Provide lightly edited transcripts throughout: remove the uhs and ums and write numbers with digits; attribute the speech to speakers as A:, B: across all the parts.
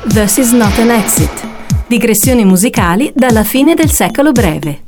A: This is not an exit. Digressioni musicali dalla fine del secolo breve.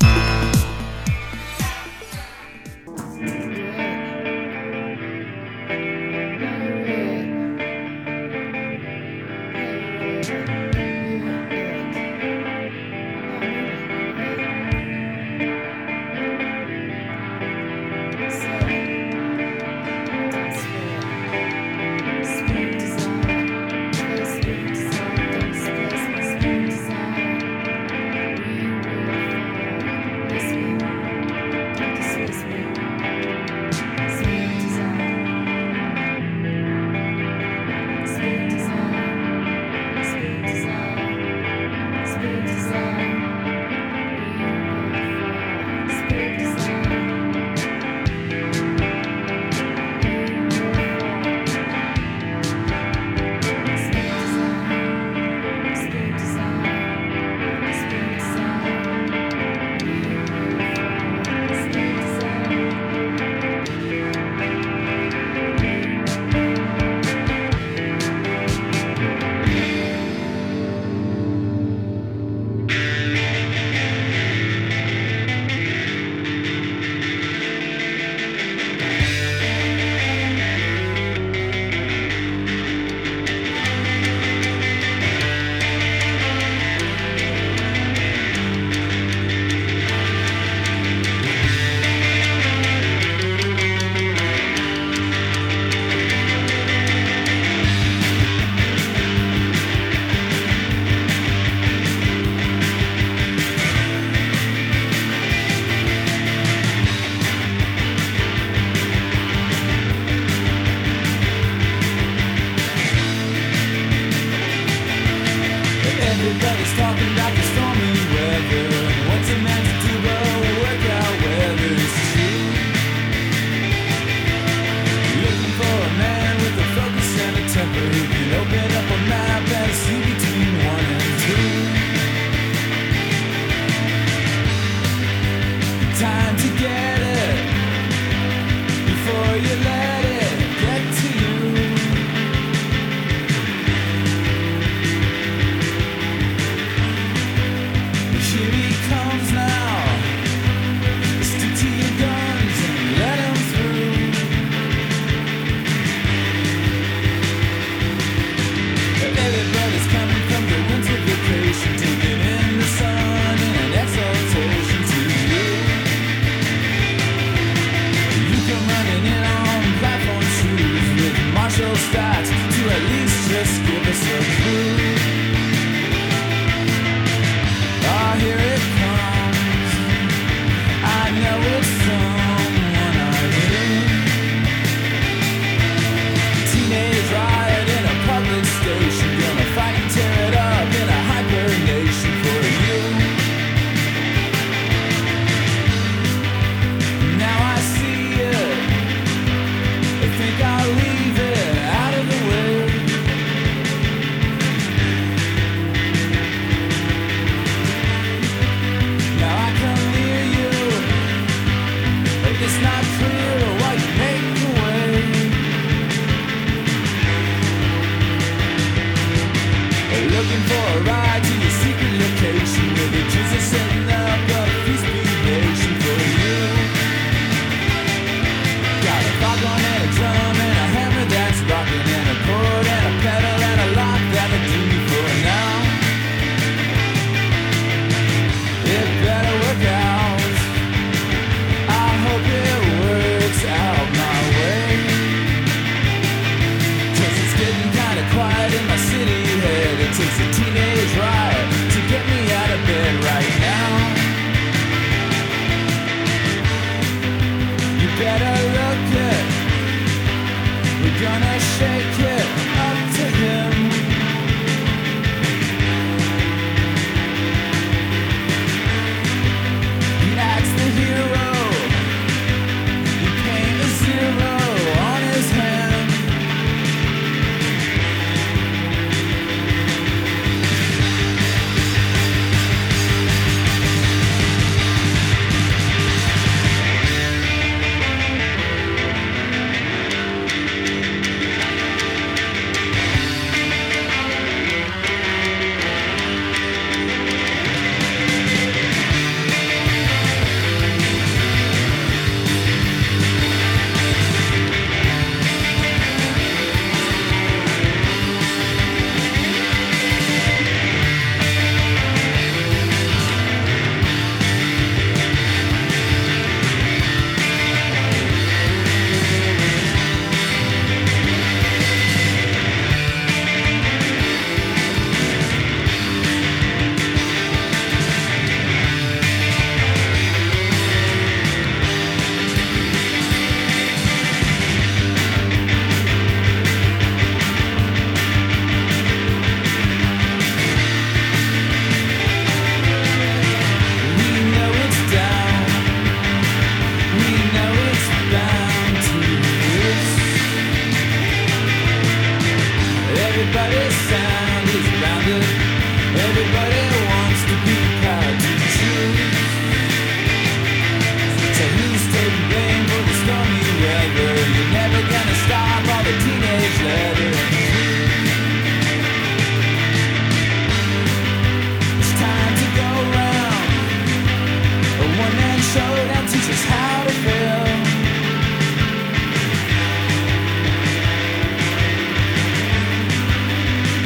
B: Everybody's talking about the stormy weather. What's a man to do but work out whether it's true? Looking for a man with a focus and a temper who can open up a map and see between 1 and 2. Time to get it before you let it get to you. Starts to at least just give us a clue. Oh, here it comes. I know it's someone I knew. Teenage riot in a public station, gonna fight and tear it up in a hyper nation for you. Now I see it. I think I'll leave it out of the way. Now I come near you. It's not clear why you make the way. Looking for a ride to your secret location where the Jews are setting up a feast nation for you. Got a foghorn and a drum and a hammer that's rocking and a chord and a pedal and a lock that'll do me for now. It better work out. I hope it works out my way. 'Cause it's getting kinda quiet in my city head. It takes a teenage riot to get me out of bed right now. You better look it. We're gonna shake it up to him. He acts the hero. He paint a 0 on his hand.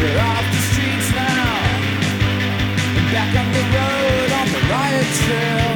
B: They're off the streets now, and back on the road on the riot trail.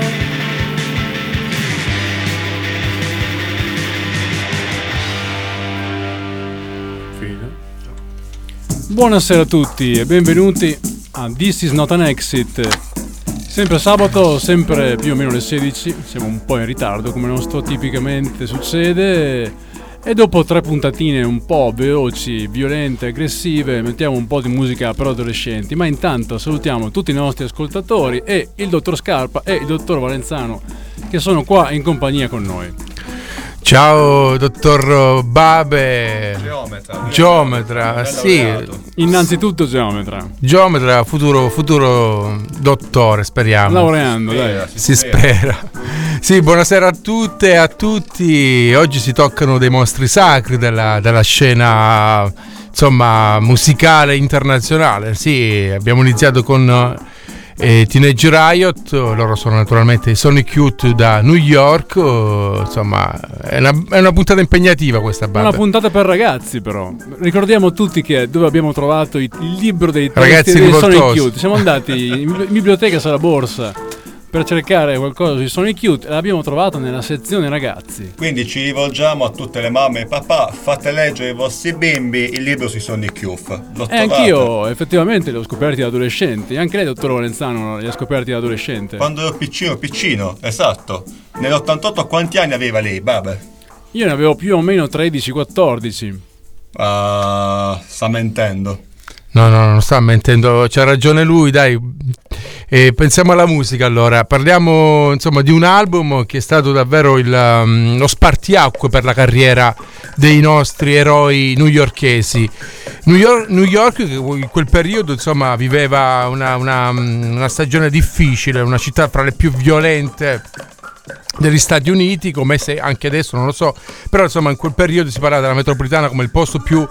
C: Buonasera a tutti e benvenuti a This is not an exit. Sempre sabato, sempre più o meno le 16, siamo un po' in ritardo come nostro tipicamente succede, e dopo 3 puntatine un po' veloci, violente, aggressive, mettiamo un po' di musica per adolescenti. Ma intanto salutiamo tutti i nostri ascoltatori e il dottor Scarpa e il dottor Valenzano che sono qua in compagnia con noi.
D: Ciao dottor Babe. Geometra, sì.
C: Innanzitutto geometra,
D: futuro dottore, speriamo.
C: Laureando, dai.
D: Si spera. Sì, buonasera a tutte e a tutti. Oggi si toccano dei mostri sacri della scena, insomma, musicale internazionale. Sì, abbiamo iniziato con Teenage Riot, loro sono naturalmente i Sonic Youth da New York. Insomma, è una puntata impegnativa questa, Babbe.
C: Una puntata per ragazzi, però. Ricordiamo tutti che dove abbiamo trovato il libro dei
D: ragazzi
C: dei
D: rivoltosi.
C: Sonic Youth. Siamo andati in biblioteca sulla borsa per cercare qualcosa sui Sonic Youth e l'abbiamo trovato nella sezione ragazzi.
E: Quindi ci rivolgiamo a tutte le mamme e papà, fate leggere ai vostri bimbi il libro sui Sonic Youth.
C: E anch'io effettivamente li ho scoperti da adolescenti. Anche lei, dottor Valenzano, li ha scoperti da adolescente.
E: Quando ero piccino, esatto. Nell'88 quanti anni aveva lei, Babe?
C: Io ne avevo più o meno 13-14.
E: Sta mentendo.
D: No, non sta mentendo, c'ha ragione lui, dai. Pensiamo alla musica allora, parliamo insomma di un album che è stato davvero lo spartiacque per la carriera dei nostri eroi newyorkesi. New York che in quel periodo insomma viveva una stagione difficile, una città fra le più violente degli Stati Uniti, come se anche adesso non lo so, però insomma in quel periodo si parlava della metropolitana come il posto più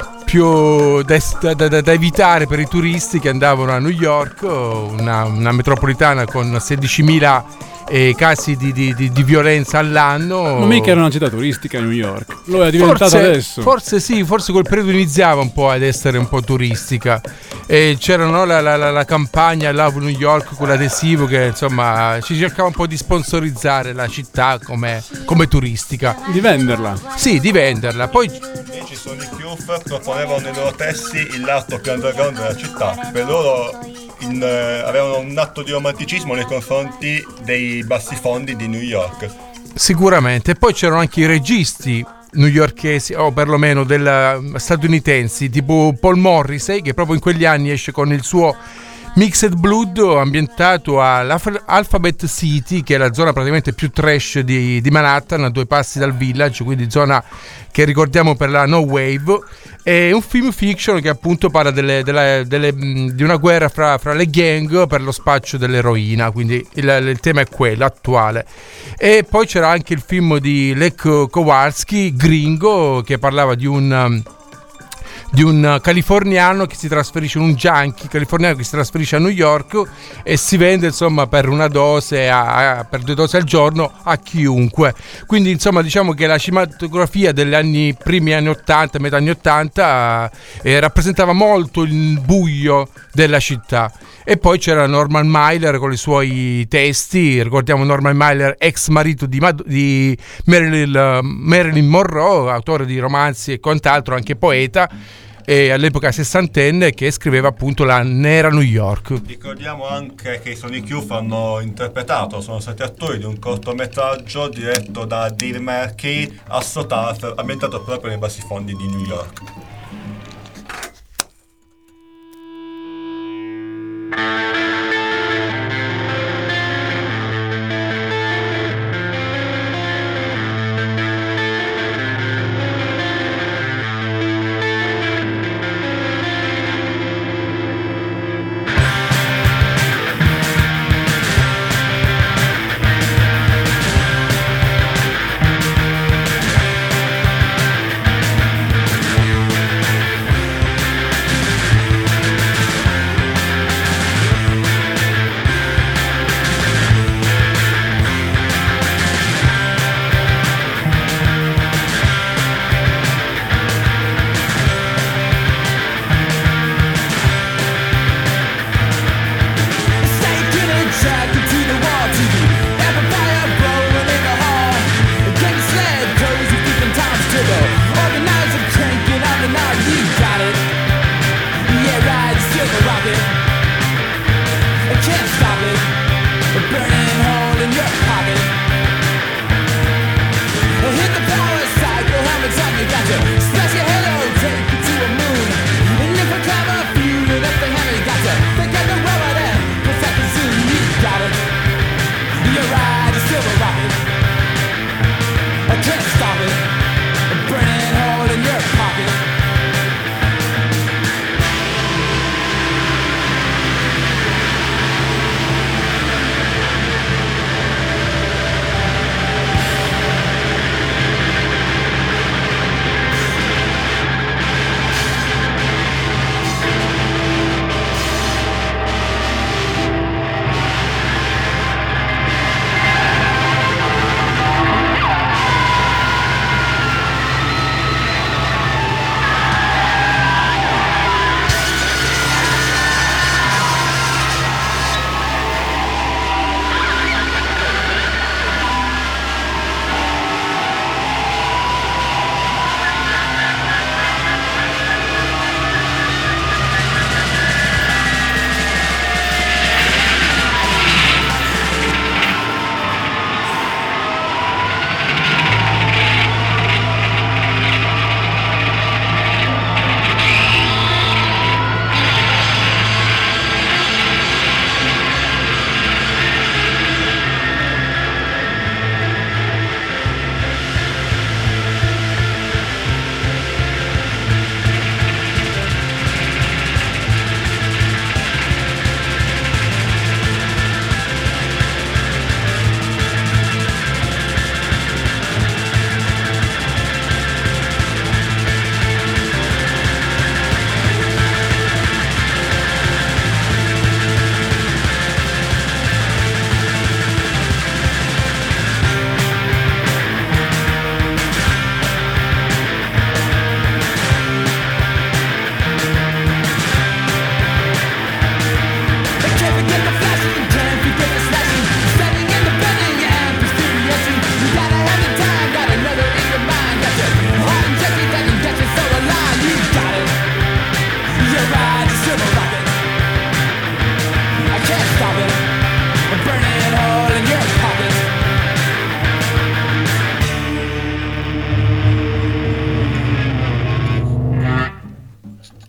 D: da evitare per i turisti che andavano a New York, una metropolitana con 16.000 casi di violenza all'anno.
C: Ma mica era una città turistica New York, lo è diventata adesso.
D: Forse sì, forse quel periodo iniziava un po' ad essere un po' turistica. E c'era la campagna Love New York con l'adesivo che insomma ci cercava un po' di sponsorizzare la città come turistica.
C: Di venderla.
D: Sì, di venderla. Poi
E: Ci sono i Youth proponevano nei loro testi il lato più underground della città. Per loro avevano un atto di romanticismo nei confronti dei bassifondi di New York.
D: sicuramente. E poi c'erano anche i registi newyorkesi o perlomeno statunitensi, tipo Paul Morrissey, che proprio in quegli anni esce con il suo Mixed Blood, ambientato all'Alphabet City, che è la zona praticamente più trash di Manhattan, a 2 passi dal Village, quindi zona che ricordiamo per la No Wave. È un film fiction che appunto parla di una guerra fra le gang per lo spaccio dell'eroina, quindi il tema è quello attuale. E poi c'era anche il film di Lech Kowalski, Gringo, che parlava di un californiano che si trasferisce, un junkie californiano che si trasferisce a New York e si vende insomma per una dose per 2 dosi al giorno a chiunque. Quindi insomma diciamo che la cinematografia degli primi anni 80, metà anni 80 rappresentava molto il buio della città. E poi c'era Norman Mailer con i suoi testi, ricordiamo Norman Mailer, ex marito di Marilyn Monroe, autore di romanzi e quant'altro, anche poeta, e all'epoca sessantenne, che scriveva appunto la nera New York.
E: Ricordiamo anche che i Sonic Youth sono stati attori di un cortometraggio diretto da Dave Markey a Sotarf, ambientato proprio nei bassifondi di New York.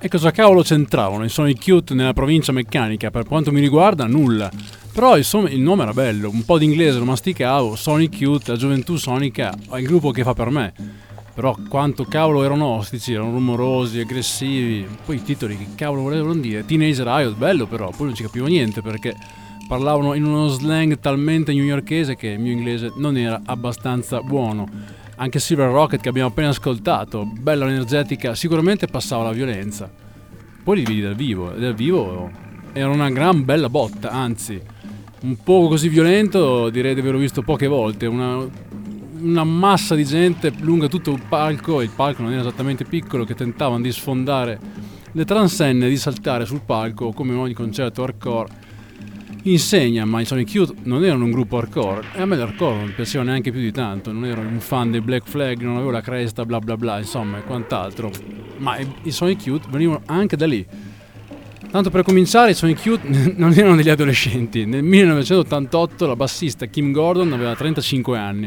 C: E cosa cavolo c'entravano i Sonic Youth nella provincia meccanica? Per quanto mi riguarda, nulla. Però il nome era bello, un po' di inglese lo masticavo, Sonic Youth, la gioventù sonica, è il gruppo che fa per me. Però quanto cavolo erano ostici, erano rumorosi, aggressivi. Poi i titoli che cavolo volevano dire? Teenage Riot, bello però, poi non ci capivo niente perché parlavano in uno slang talmente newyorkese che il mio inglese non era abbastanza buono. Anche Silver Rocket che abbiamo appena ascoltato, bella energetica, sicuramente passava la violenza. Poi li vidi dal vivo, e dal vivo era una gran bella botta, anzi, un po' così violento direi di averlo visto poche volte, una massa di gente lunga tutto il palco non era esattamente piccolo, che tentavano di sfondare le transenne e di saltare sul palco come in ogni concerto hardcore. Insegna, ma i Sonic Youth non erano un gruppo hardcore e a me l'hardcore non mi piaceva neanche più di tanto, non ero un fan dei Black Flag, non avevo la cresta bla bla bla, insomma, e quant'altro, ma i Sonic Youth venivano anche da lì. Tanto per cominciare, i Sonic Youth non erano degli adolescenti. Nel 1988 la bassista Kim Gordon aveva 35 anni,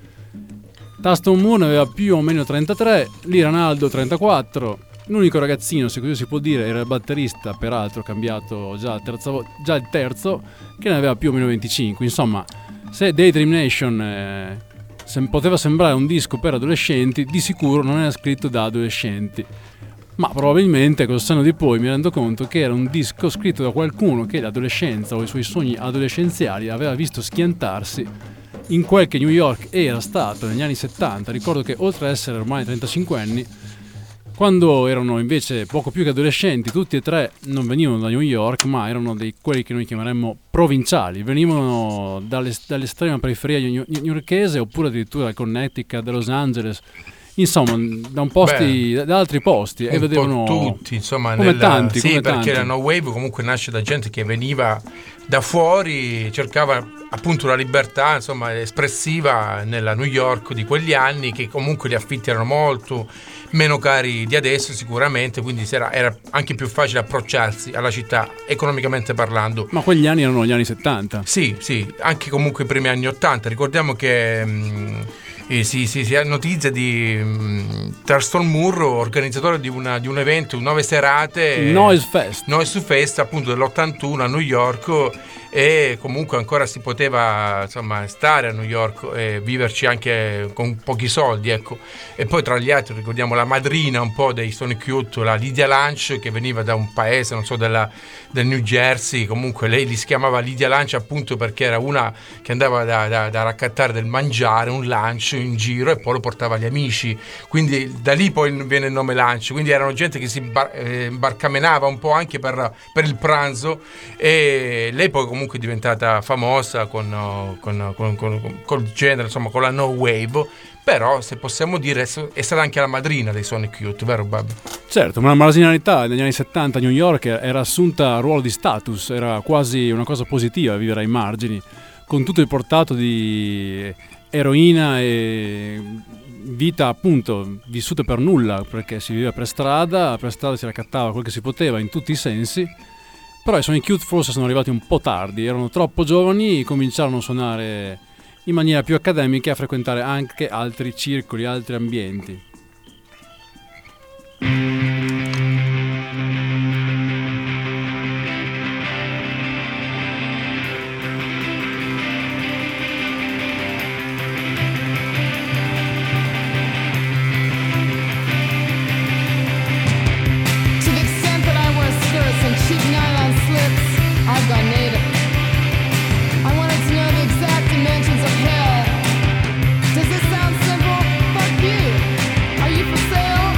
C: Taston Moore aveva più o meno 33, Lee Ranaldo 34. L'unico ragazzino, se così si può dire, era il batterista, peraltro cambiato già il terzo, che ne aveva più o meno 25. Insomma, se Daydream Nation poteva sembrare un disco per adolescenti, di sicuro non era scritto da adolescenti. Ma probabilmente col senno di poi mi rendo conto che era un disco scritto da qualcuno che l'adolescenza o i suoi sogni adolescenziali aveva visto schiantarsi in quel che New York era stato negli anni 70. Ricordo che oltre ad essere ormai 35 anni, quando erano invece poco più che adolescenti, tutti e tre non venivano da New York, ma erano quelli che noi chiameremmo provinciali, venivano dall'estrema periferia newyorkese oppure addirittura dal Connecticut, da Los Angeles, insomma da altri posti, e vedevano
D: tutti, insomma,
C: come tanti,
D: sì,
C: come
D: perché
C: tanti.
D: la No Wave comunque nasce da gente che veniva da fuori, cercava appunto la libertà, insomma, espressiva nella New York di quegli anni, che comunque gli affitti erano molto meno cari di adesso sicuramente, quindi era anche più facile approcciarsi alla città economicamente parlando.
C: Ma quegli anni erano gli anni 70.
D: Sì, anche comunque i primi anni 80. Ricordiamo che si ha notizia di Thurston Moore, organizzatore di un evento, 9 serate,
C: Noise
D: Fest appunto dell'81 a New York, e comunque ancora si poteva, insomma, stare a New York e viverci anche con pochi soldi, ecco. E poi tra gli altri ricordiamo la madrina un po' dei Sonic Youth, la Lydia Lunch, che veniva da un paese, non so, del New Jersey. Comunque lei li si chiamava Lydia Lunch appunto perché era una che andava da raccattare del mangiare, un lunch in giro, e poi lo portava agli amici, quindi da lì poi viene il nome Lunch. Quindi erano gente che si barcamenava un po' anche per il pranzo, e lei poi comunque è diventata famosa col genere, insomma, con la No Wave. Però, se possiamo dire, è stata anche la madrina dei Sonic Youth, vero Bob?
C: Certo, ma la marginalità negli anni 70 a New York era assunta a ruolo di status, era quasi una cosa positiva vivere ai margini, con tutto il portato di eroina e vita appunto vissute per nulla, perché si viveva per strada si raccattava quel che si poteva in tutti i sensi. Però i Sonic Youth forse sono arrivati un po' tardi, erano troppo giovani, cominciarono a suonare in maniera più accademica e a frequentare anche altri circoli, altri ambienti.
F: Does this sound simple? Fuck you. Are you for sale?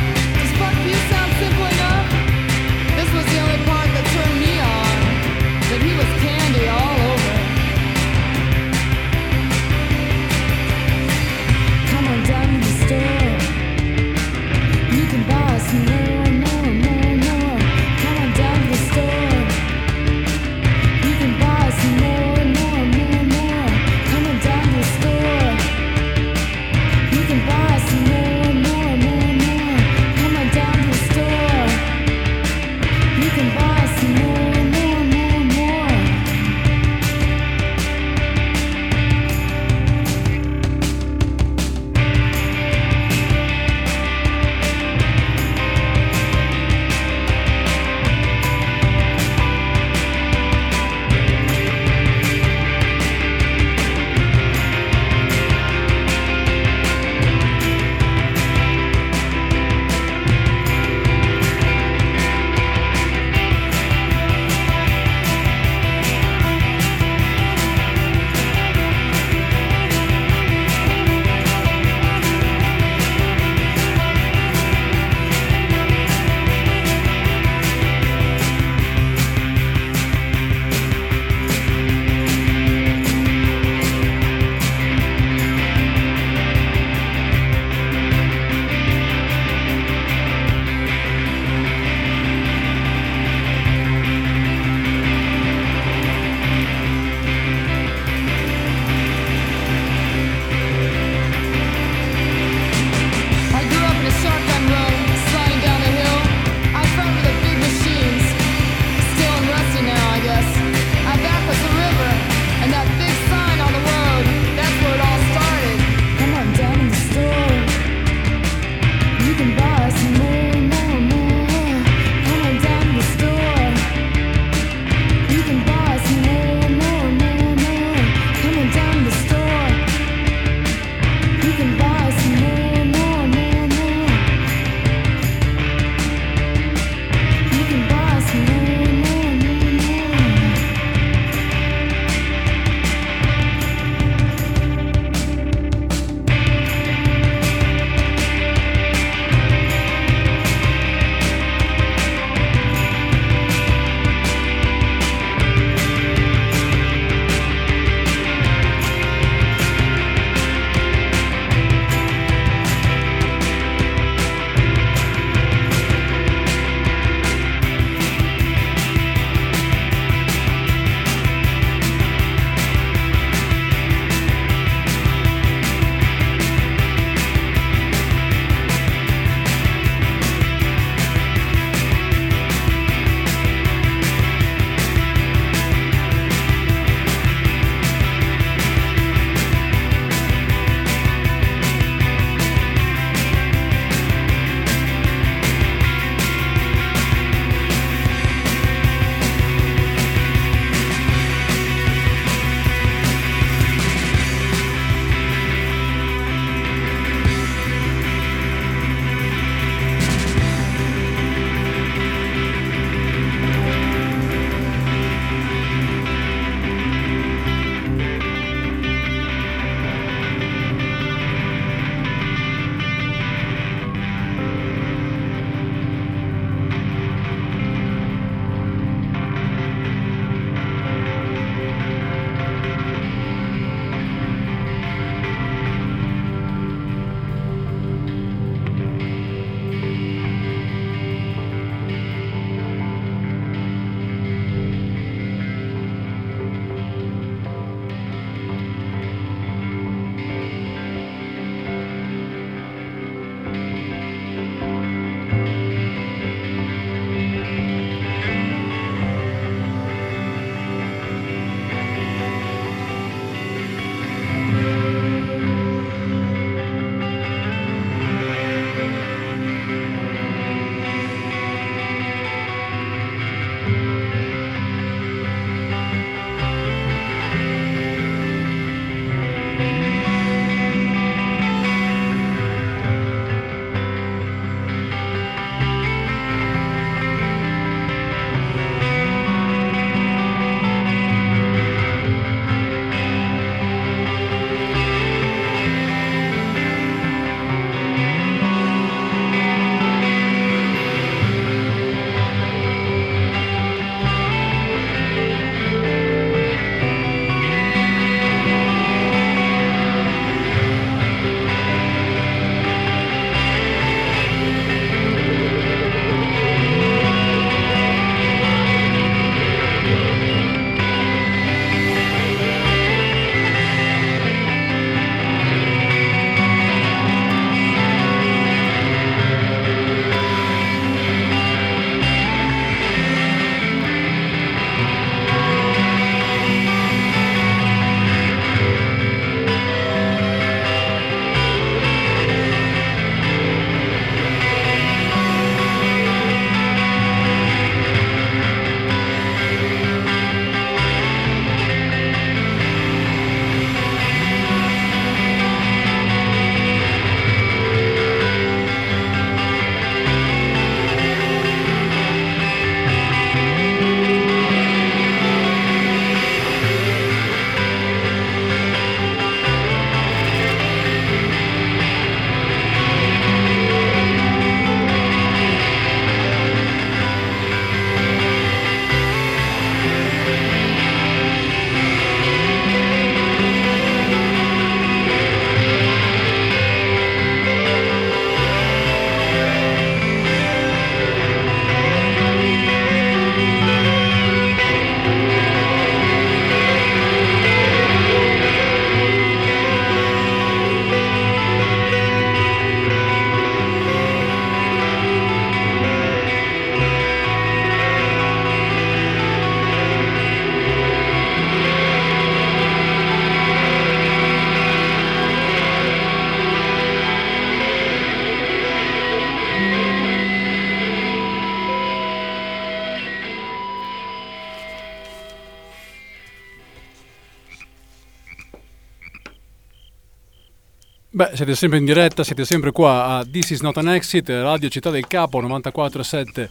C: Beh, siete sempre in diretta, siete sempre qua a This is Not an Exit, Radio Città del Capo, 94.7,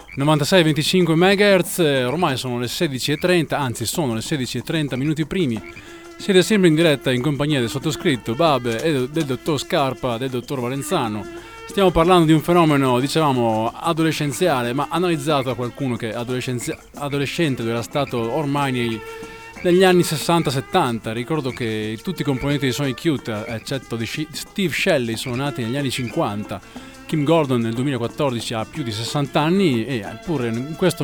C: 96.25 MHz, ormai sono le 16.30, anzi sono le 16.30 minuti primi. Siete sempre in diretta in compagnia del sottoscritto, Bab, e del dottor Scarpa, del dottor Valenzano. Stiamo parlando di un fenomeno, dicevamo, adolescenziale, ma analizzato da qualcuno che adolescente lo era stato ormai negli anni 60-70. Ricordo che tutti i componenti di Sonic Youth, eccetto di Steve Shelley, sono nati negli anni 50. Kim Gordon nel 2014 ha più di 60 anni e pure in questo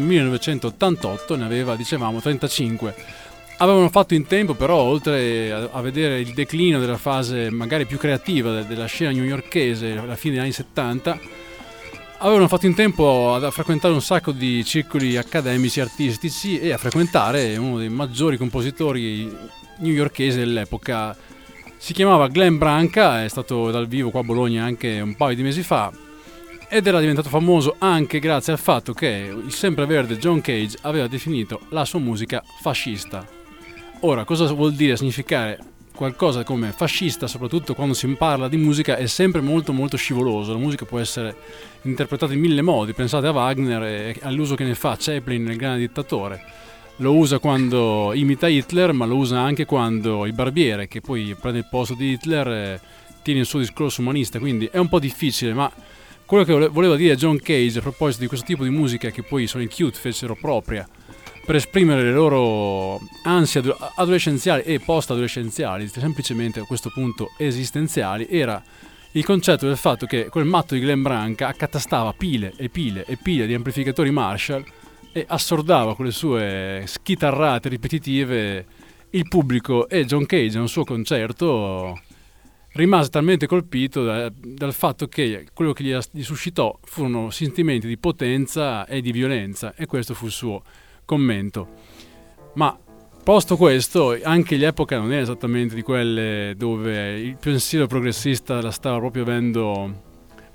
C: 1988 ne aveva, dicevamo, 35. Avevano fatto in tempo però, oltre a vedere il declino della fase magari più creativa della scena newyorkese alla fine degli anni 70, avevano fatto in tempo a frequentare un sacco di circoli accademici artistici e a frequentare uno dei maggiori compositori newyorkesi dell'epoca. Si chiamava Glenn Branca, è stato dal vivo qua a Bologna anche un paio di mesi fa ed era diventato famoso anche grazie al fatto che il sempreverde John Cage aveva definito la sua musica fascista. Ora, cosa vuol dire significare qualcosa come fascista, soprattutto quando si parla di musica, è sempre molto molto scivoloso. La musica può essere interpretata in mille modi. Pensate a Wagner e all'uso che ne fa Chaplin nel Grande Dittatore. Lo usa quando imita Hitler, ma lo usa anche quando il barbiere, che poi prende il posto di Hitler, tiene il suo discorso umanista. Quindi è un po' difficile, ma quello che voleva dire John Cage a proposito di questo tipo di musica che poi Sonic Youth fecero propria per esprimere le loro ansie adolescenziali e post-adolescenziali, semplicemente a questo punto esistenziali, era il concetto del fatto che quel matto di Glenn Branca accatastava pile e pile e pile di amplificatori Marshall e assordava con le sue schitarrate ripetitive il pubblico, e John Cage a un suo concerto rimase talmente colpito dal fatto che quello che gli suscitò furono sentimenti di potenza e di violenza, e questo fu il suo commento. Ma posto questo, anche l'epoca non era esattamente di quelle dove il pensiero progressista la stava proprio avendo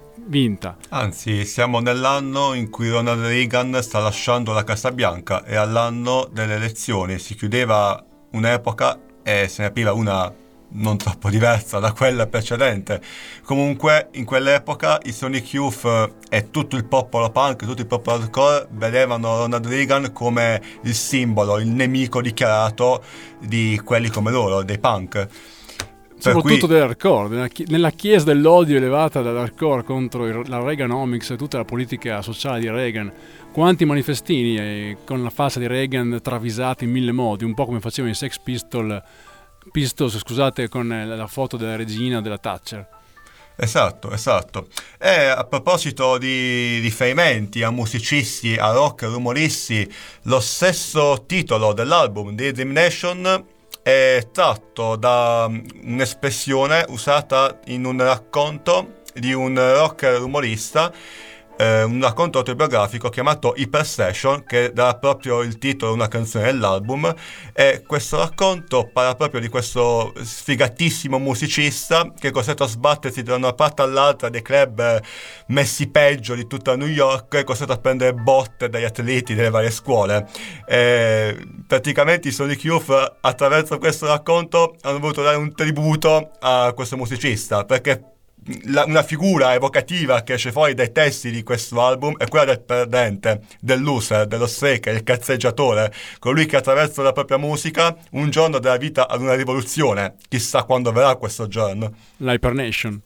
C: vinta.
E: Anzi, siamo nell'anno in cui Ronald Reagan sta lasciando la Casa Bianca, e all'anno delle elezioni si chiudeva un'epoca e se ne apriva una non troppo diversa da quella precedente. Comunque in quell'epoca i Sonic Youth e tutto il popolo punk, tutto il popolo hardcore vedevano Ronald Reagan come il simbolo, il nemico dichiarato di quelli come loro, dei punk.
C: Soprattutto dell'hardcore, nella chiesa dell'odio elevata dall'hardcore contro la Reaganomics e tutta la politica sociale di Reagan. Quanti manifestini con la faccia di Reagan travisati in mille modi, un po' come facevano i Sex Pistols, scusate, con la foto della regina, della Thatcher.
E: Esatto. E a proposito di riferimenti a musicisti, a rock, rumoristi, lo stesso titolo dell'album di Dream Nation è tratto da un'espressione usata in un racconto di un rocker rumorista, un racconto autobiografico chiamato Hyperstation, che dà proprio il titolo a una canzone dell'album. E questo racconto parla proprio di questo sfigatissimo musicista che è costretto a sbattersi da una parte all'altra dei club messi peggio di tutta New York, è costretto a prendere botte dagli atleti delle varie scuole. Praticamente i Sonic Youth attraverso questo racconto hanno voluto dare un tributo a questo musicista, perché una figura evocativa che esce fuori dai testi di questo album è quella del perdente, del loser, dello straker, il cazzeggiatore, colui che attraverso la propria musica un giorno dà vita ad una rivoluzione. Chissà quando verrà questo giorno.
C: L'Hypernation.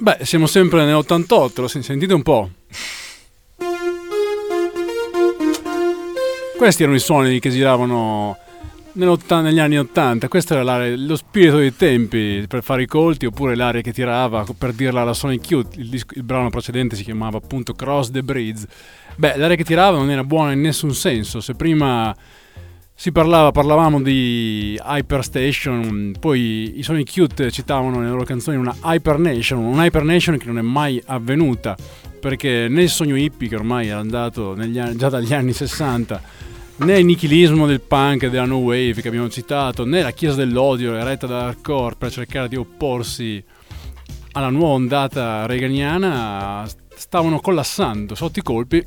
C: Beh, siamo sempre nell'88, lo sentite un po'. Questi erano i suoni che giravano negli anni 80. Questo era lo spirito dei tempi per fare i colti, oppure l'aria che tirava, per dirla alla Sonic Youth. Il brano precedente si chiamava appunto Cross the Bridge. Beh, l'aria che tirava non era buona in nessun senso. Se prima parlavamo di Hyperstation, poi i Sonic Youth citavano nelle loro canzoni una Hypernation che non è mai avvenuta, perché né il sogno hippie, che ormai era andato già dagli anni 60, né il nichilismo del punk e della no wave che abbiamo citato, né la chiesa dell'odio eretta da hardcore per cercare di opporsi alla nuova ondata reaganiana stavano collassando sotto i colpi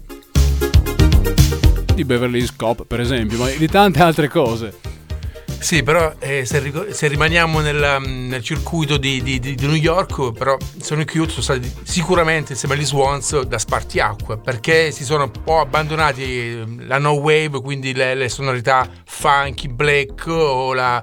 C: di Beverly Hills Cop, per esempio, ma di tante altre cose.
D: Sì, però se rimaniamo nel circuito di New York, però Sonic Youth sono stati sicuramente insieme agli Swans da spartiacque, perché si sono un po' abbandonati la no wave, quindi le sonorità funky, black o la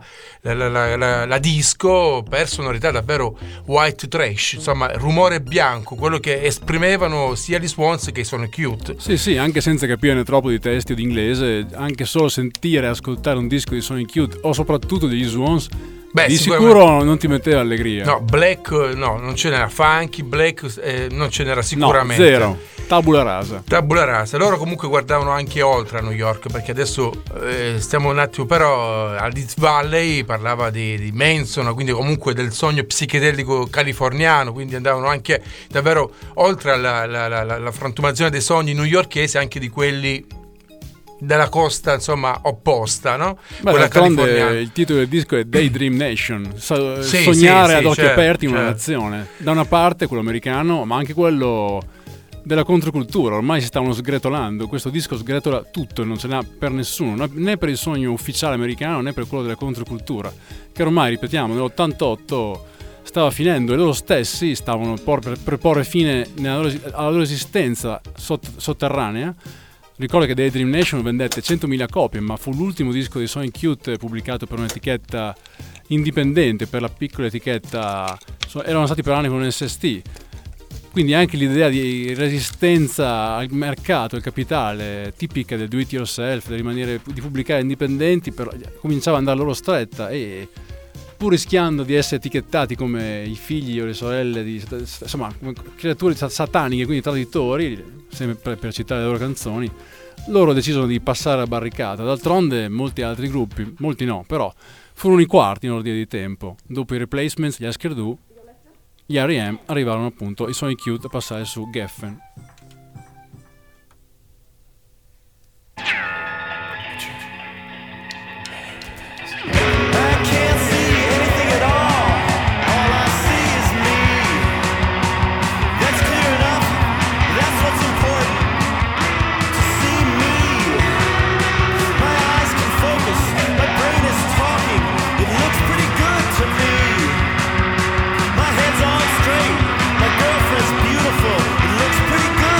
D: disco, per sonorità davvero white trash, insomma rumore bianco, quello che esprimevano sia gli Swans che i Sonic Youth.
C: Sì, anche senza capire troppo di testi o di inglese, anche solo sentire e ascoltare un disco di Sonic Youth o soprattutto degli Swans, di sicuro non ti metteva allegria.
D: No, black no, non ce n'era, funky, black non ce n'era sicuramente.
C: No, zero, tabula rasa.
D: Loro comunque guardavano anche oltre a New York, perché adesso stiamo un attimo, però al Death Valley parlava di Manson, quindi comunque del sogno psichedelico californiano, quindi andavano anche davvero oltre alla frantumazione dei sogni newyorkesi, anche di quelli della costa, insomma, opposta, no?
C: Beh,
D: quella californiana.
C: Il titolo del disco è Daydream Nation, sognare ad occhi aperti una nazione. Da una parte quello americano, ma anche quello della controcultura. Ormai si stavano sgretolando, questo disco sgretola tutto, non ce n'ha per nessuno, né per il sogno ufficiale americano né per quello della controcultura, che ormai, ripetiamo, nell'88 stava finendo e loro stessi stavano per porre fine alla loro esistenza sotterranea. Ricordo che Daydream Nation vendette 100.000 copie, ma fu l'ultimo disco di Sonic Youth pubblicato per un'etichetta indipendente, per la piccola etichetta, erano stati per anni con un SST. Quindi anche l'idea di resistenza al mercato, al capitale, tipica del do it yourself, di pubblicare indipendenti, cominciava ad andare loro stretta, e pur rischiando di essere etichettati come i figli o le sorelle insomma, come creature sataniche, quindi traditori, sempre per citare le loro canzoni, loro decidono di passare la barricata. D'altronde molti altri gruppi, molti no, però furono i quarti in ordine di tempo. Dopo i Replacements, gli Husker Du, gli R.E.M. arrivarono appunto i Sonic Youth a passare su Geffen.
B: My head's on straight, my girlfriend's beautiful, it looks pretty good.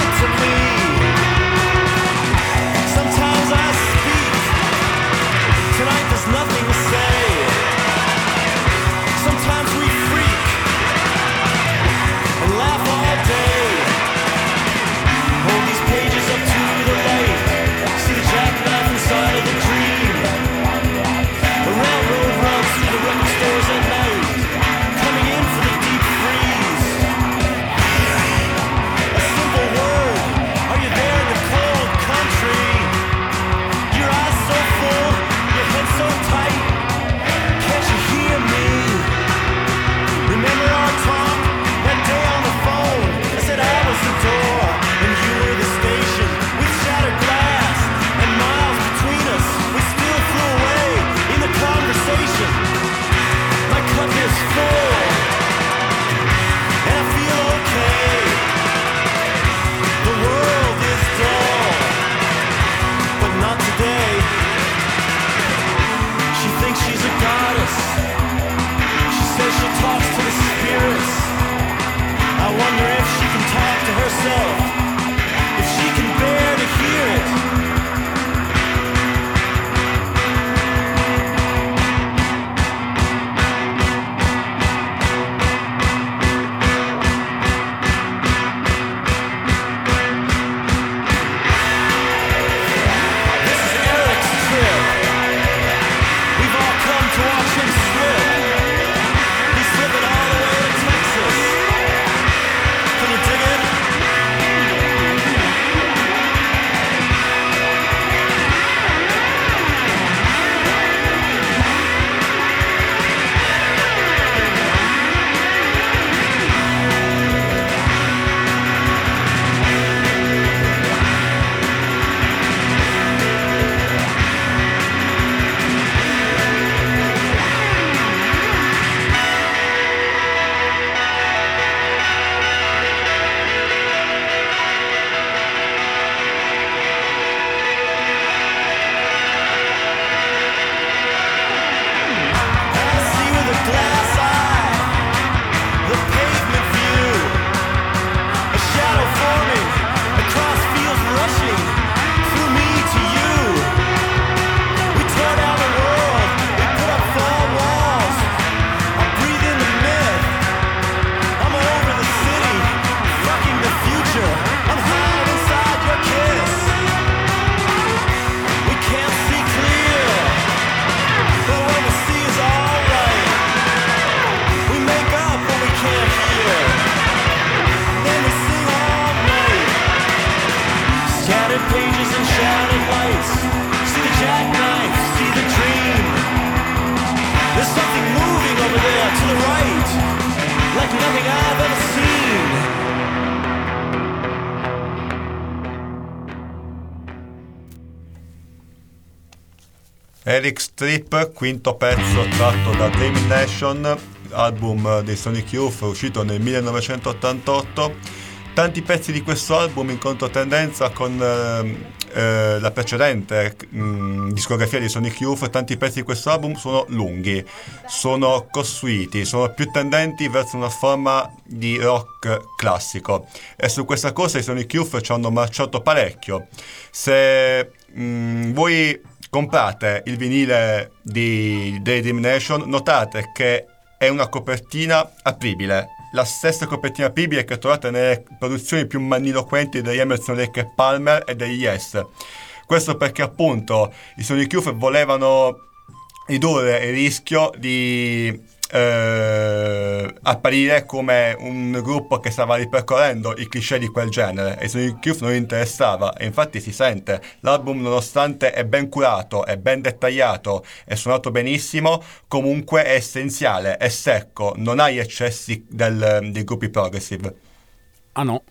B: neon lights, see the jackknife, see the dream. There's something moving over there to the right, like nothing I've ever seen.
E: Eric Strip, quinto pezzo tratto da Dream Nation, album dei Sonic Youth uscito nel 1988. Tanti pezzi di questo album in controtendenza con la precedente discografia di Sonic Youth. Tanti pezzi di questo album sono lunghi, sono costruiti, sono più tendenti verso una forma di rock classico, e su questa cosa i Sonic Youth ci hanno marciato parecchio. Se voi comprate il vinile di Dream Nation, notate che è una copertina apribile, la stessa copertina apribile che trovate nelle produzioni più magniloquenti degli Emerson, Lake e Palmer e degli Yes. Questo perché appunto i Sonic Youth volevano ridurre il rischio di apparire come un gruppo che stava ripercorrendo i cliché di quel genere, e i Sonic Youth non gli interessava, e infatti si sente. L'album, nonostante è ben curato, è ben dettagliato, è suonato benissimo, comunque è essenziale, è secco, non ha gli eccessi dei gruppi progressive.
C: Ah no.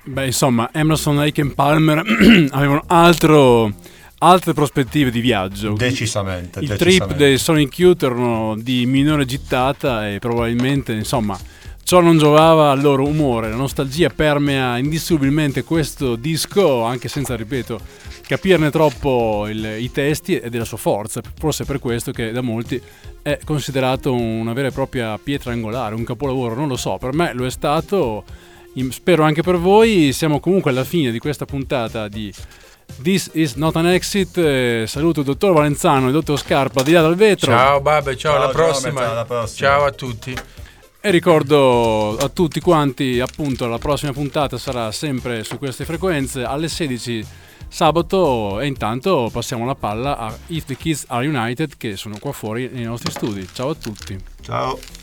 C: Beh, insomma, Emerson, Lake e Palmer avevano altre prospettive di viaggio.
E: Decisamente.
C: Il trip dei Sonic Youth erano di minore gittata e probabilmente, insomma, ciò non giovava al loro umore. La nostalgia permea indissolubilmente questo disco, anche senza, ripeto, capirne troppo i testi e della sua forza. Forse è per questo che da molti è considerato una vera e propria pietra angolare, un capolavoro, non lo so, per me lo è stato, spero anche per voi. Siamo comunque alla fine di questa puntata di This is Not an Exit. Saluto il dottor Valenzano e il dottor Scarpa di là dal vetro.
D: Ciao Babe, ciao, alla prossima.
E: alla prossima.
D: Ciao a tutti.
C: E ricordo a tutti quanti, appunto, la prossima puntata sarà sempre su queste frequenze alle 16 sabato, e intanto passiamo la palla a If the Kids Are United, che sono qua fuori nei nostri studi. Ciao a tutti.
E: Ciao.